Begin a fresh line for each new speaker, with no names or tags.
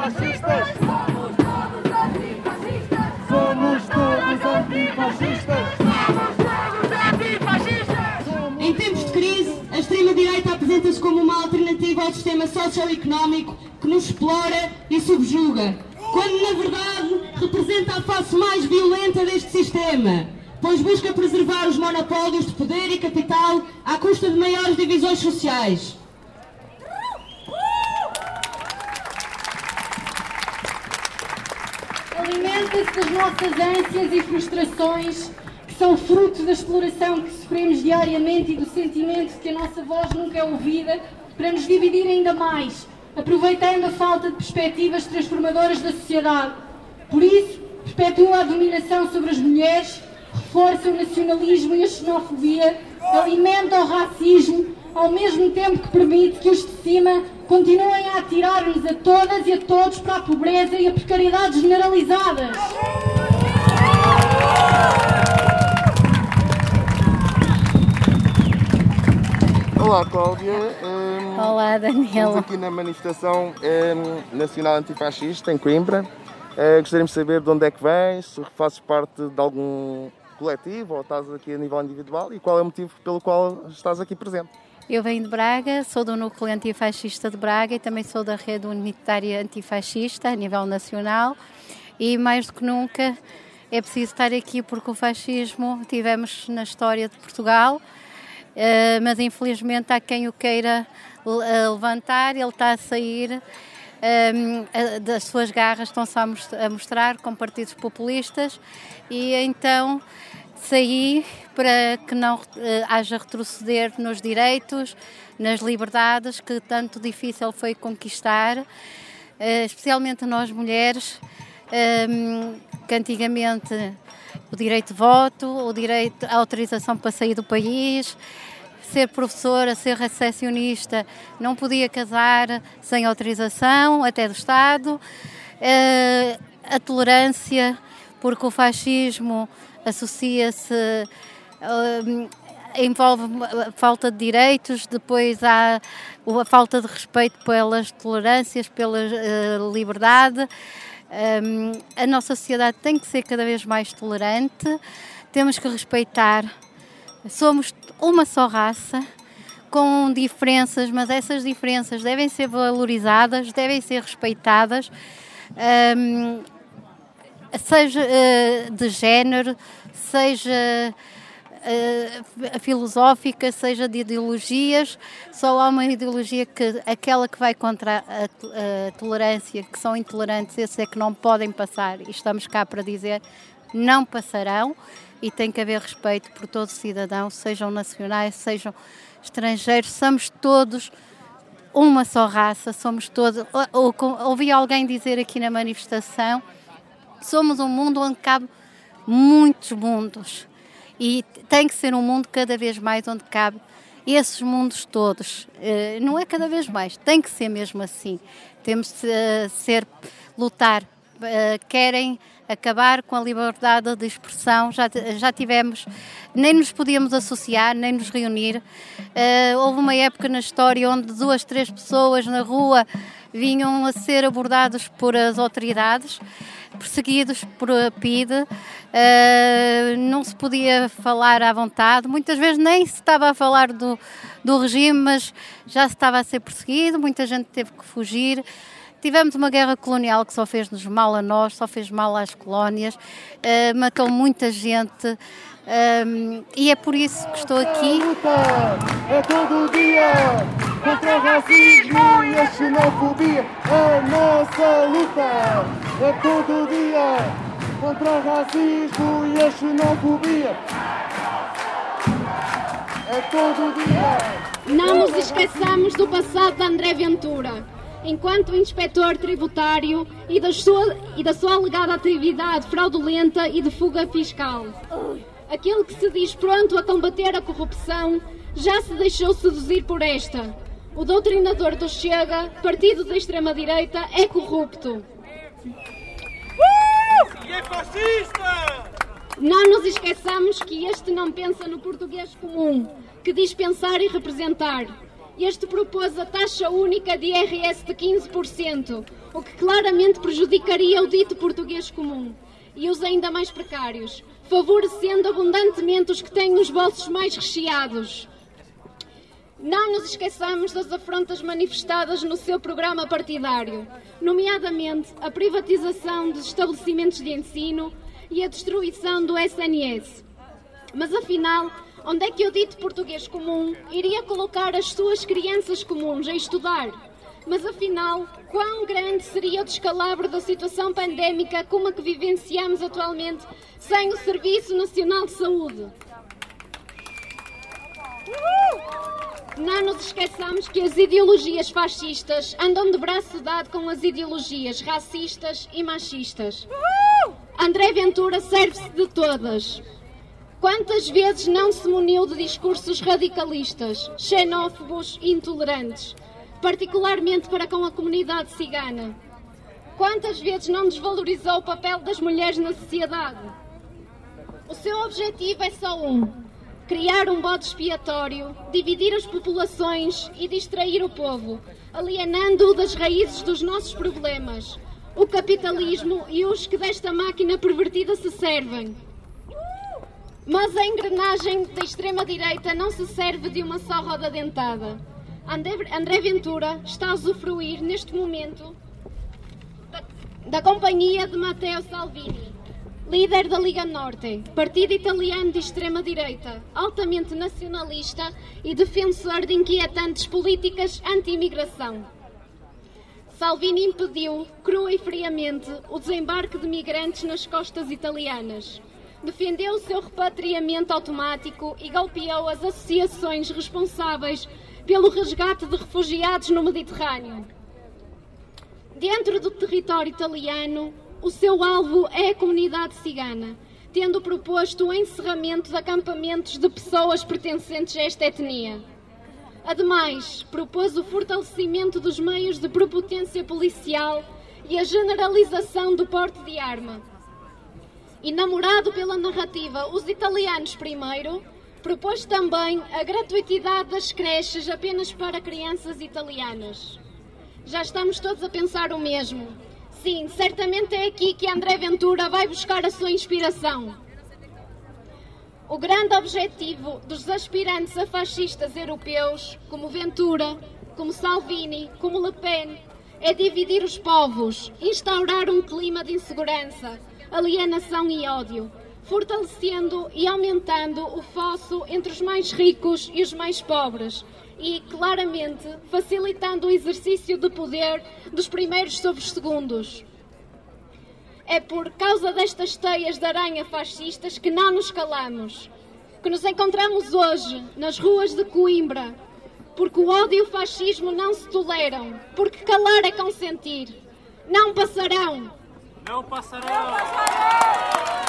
antifascistas. Somos todos antifascistas.
Em tempos de crise, a extrema-direita apresenta-se como uma alternativa ao sistema socioeconómico que nos explora e subjuga, quando na verdade representa a face mais violenta deste sistema, pois busca preservar os monopólios de poder e capital à custa de maiores divisões sociais.
Alimenta-se das nossas ânsias e frustrações, que são fruto da exploração que sofremos diariamente e do sentimento de que a nossa voz nunca é ouvida, para nos dividir ainda mais, aproveitando a falta de perspectivas transformadoras da sociedade. Por isso, perpetua a dominação sobre as mulheres, reforça o nacionalismo e a xenofobia, alimenta o racismo, ao mesmo tempo que permite que os de cima continuem a atirar-nos a todas e a todos para a pobreza e a precariedade generalizadas.
Olá, Cláudia.
Olá, Daniela.
Estamos aqui na manifestação nacional antifascista em Coimbra. Gostaríamos de saber de onde é que vens, se fazes parte de algum coletivo ou estás aqui a nível individual e qual é o motivo pelo qual estás aqui presente.
Eu venho de Braga, sou do Núcleo Antifascista de Braga e também sou da Rede Unitária Antifascista a nível nacional e mais do que nunca é preciso estar aqui porque o fascismo tivemos na história de Portugal, mas infelizmente há quem o queira levantar, ele está a sair das suas garras, estão-se a mostrar com partidos populistas e então saí para que não haja retroceder nos direitos, nas liberdades que tanto difícil foi conquistar, especialmente nós mulheres, que antigamente o direito de voto, o direito à autorização para sair do país, ser professora, ser recepcionista, não podia casar sem autorização, até do Estado, a tolerância, porque o fascismo associa-se, envolve a falta de direitos, depois há a falta de respeito pelas tolerâncias, pela liberdade. A nossa sociedade tem que ser cada vez mais tolerante, temos que respeitar. Somos uma só raça, com diferenças, mas essas diferenças devem ser valorizadas, devem ser respeitadas, seja de género, seja filosófica, seja de ideologias. Só há uma ideologia aquela que vai contra a tolerância, que são intolerantes, esses é que não podem passar, e estamos cá para dizer, não passarão, e tem que haver respeito por todos os cidadãos, sejam nacionais, sejam estrangeiros, somos todos uma só raça, somos todos. Ouvi alguém dizer aqui na manifestação, somos um mundo onde cabe muitos mundos e tem que ser um mundo cada vez mais onde cabe esses mundos todos. Não é cada vez mais, tem que ser mesmo assim. Temos de lutar. Querem acabar com a liberdade de expressão, já tivemos, nem nos podíamos associar, nem nos reunir. Houve uma época na história onde 2, 3 pessoas na rua vinham a ser abordados por as autoridades, perseguidos por a PIDE, não se podia falar à vontade, muitas vezes nem se estava a falar do regime, mas já se estava a ser perseguido, muita gente teve que fugir. Tivemos uma guerra colonial que só fez-nos mal a nós, só fez mal às colónias, matou muita gente e é por isso que estou aqui.
É todo dia contra o racismo e a xenofobia. A nossa luta é todo dia contra o racismo e a xenofobia. É todo dia.
Não nos esqueçamos do passado de André Ventura. Enquanto inspetor tributário e da sua alegada atividade fraudulenta e de fuga fiscal. Aquele que se diz pronto a combater a corrupção já se deixou seduzir por esta. O doutrinador do Chega, partido da extrema-direita, é corrupto.
E é fascista!
Não nos esqueçamos que este não pensa no português comum, que diz pensar e representar. este propôs a taxa única de IRS de 15%, o que claramente prejudicaria o dito português comum e os ainda mais precários, favorecendo abundantemente os que têm os bolsos mais recheados. Não nos esqueçamos das afrontas manifestadas no seu programa partidário, nomeadamente a privatização dos estabelecimentos de ensino e a destruição do SNS. Mas afinal, onde é que o dito português comum iria colocar as suas crianças comuns a estudar? Mas afinal, quão grande seria o descalabro da situação pandémica como a que vivenciamos atualmente sem o Serviço Nacional de Saúde? Não nos esqueçamos que as ideologias fascistas andam de braço dado com as ideologias racistas e machistas. André Ventura serve-se de todas. Quantas vezes não se muniu de discursos radicalistas, xenófobos e intolerantes, particularmente para com a comunidade cigana? Quantas vezes não desvalorizou o papel das mulheres na sociedade? O seu objetivo é só um: criar um bode expiatório, dividir as populações e distrair o povo, alienando-o das raízes dos nossos problemas, o capitalismo e os que desta máquina pervertida se servem. Mas a engrenagem da extrema-direita não se serve de uma só roda dentada. André Ventura está a usufruir, neste momento, da companhia de Matteo Salvini, líder da Liga Norte, partido italiano de extrema-direita, altamente nacionalista e defensor de inquietantes políticas anti-imigração. Salvini impediu, crua e friamente, o desembarque de migrantes nas costas italianas. Defendeu o seu repatriamento automático e golpeou as associações responsáveis pelo resgate de refugiados no Mediterrâneo. Dentro do território italiano, o seu alvo é a comunidade cigana, tendo proposto o encerramento de acampamentos de pessoas pertencentes a esta etnia. Ademais, propôs o fortalecimento dos meios de prepotência policial e a generalização do porte de arma. Enamorado pela narrativa Os Italianos Primeiro, propôs também a gratuitidade das creches apenas para crianças italianas. Já estamos todos a pensar o mesmo. Sim, certamente é aqui que André Ventura vai buscar a sua inspiração. O grande objetivo dos aspirantes a fascistas europeus, como Ventura, como Salvini, como Le Pen, é dividir os povos, instaurar um clima de insegurança, alienação e ódio, fortalecendo e aumentando o fosso entre os mais ricos e os mais pobres e, claramente, facilitando o exercício de poder dos primeiros sobre os segundos. É por causa destas teias de aranha fascistas que não nos calamos, que nos encontramos hoje nas ruas de Coimbra, porque o ódio e o fascismo não se toleram, porque calar é consentir. Não passarão!
Não passarão!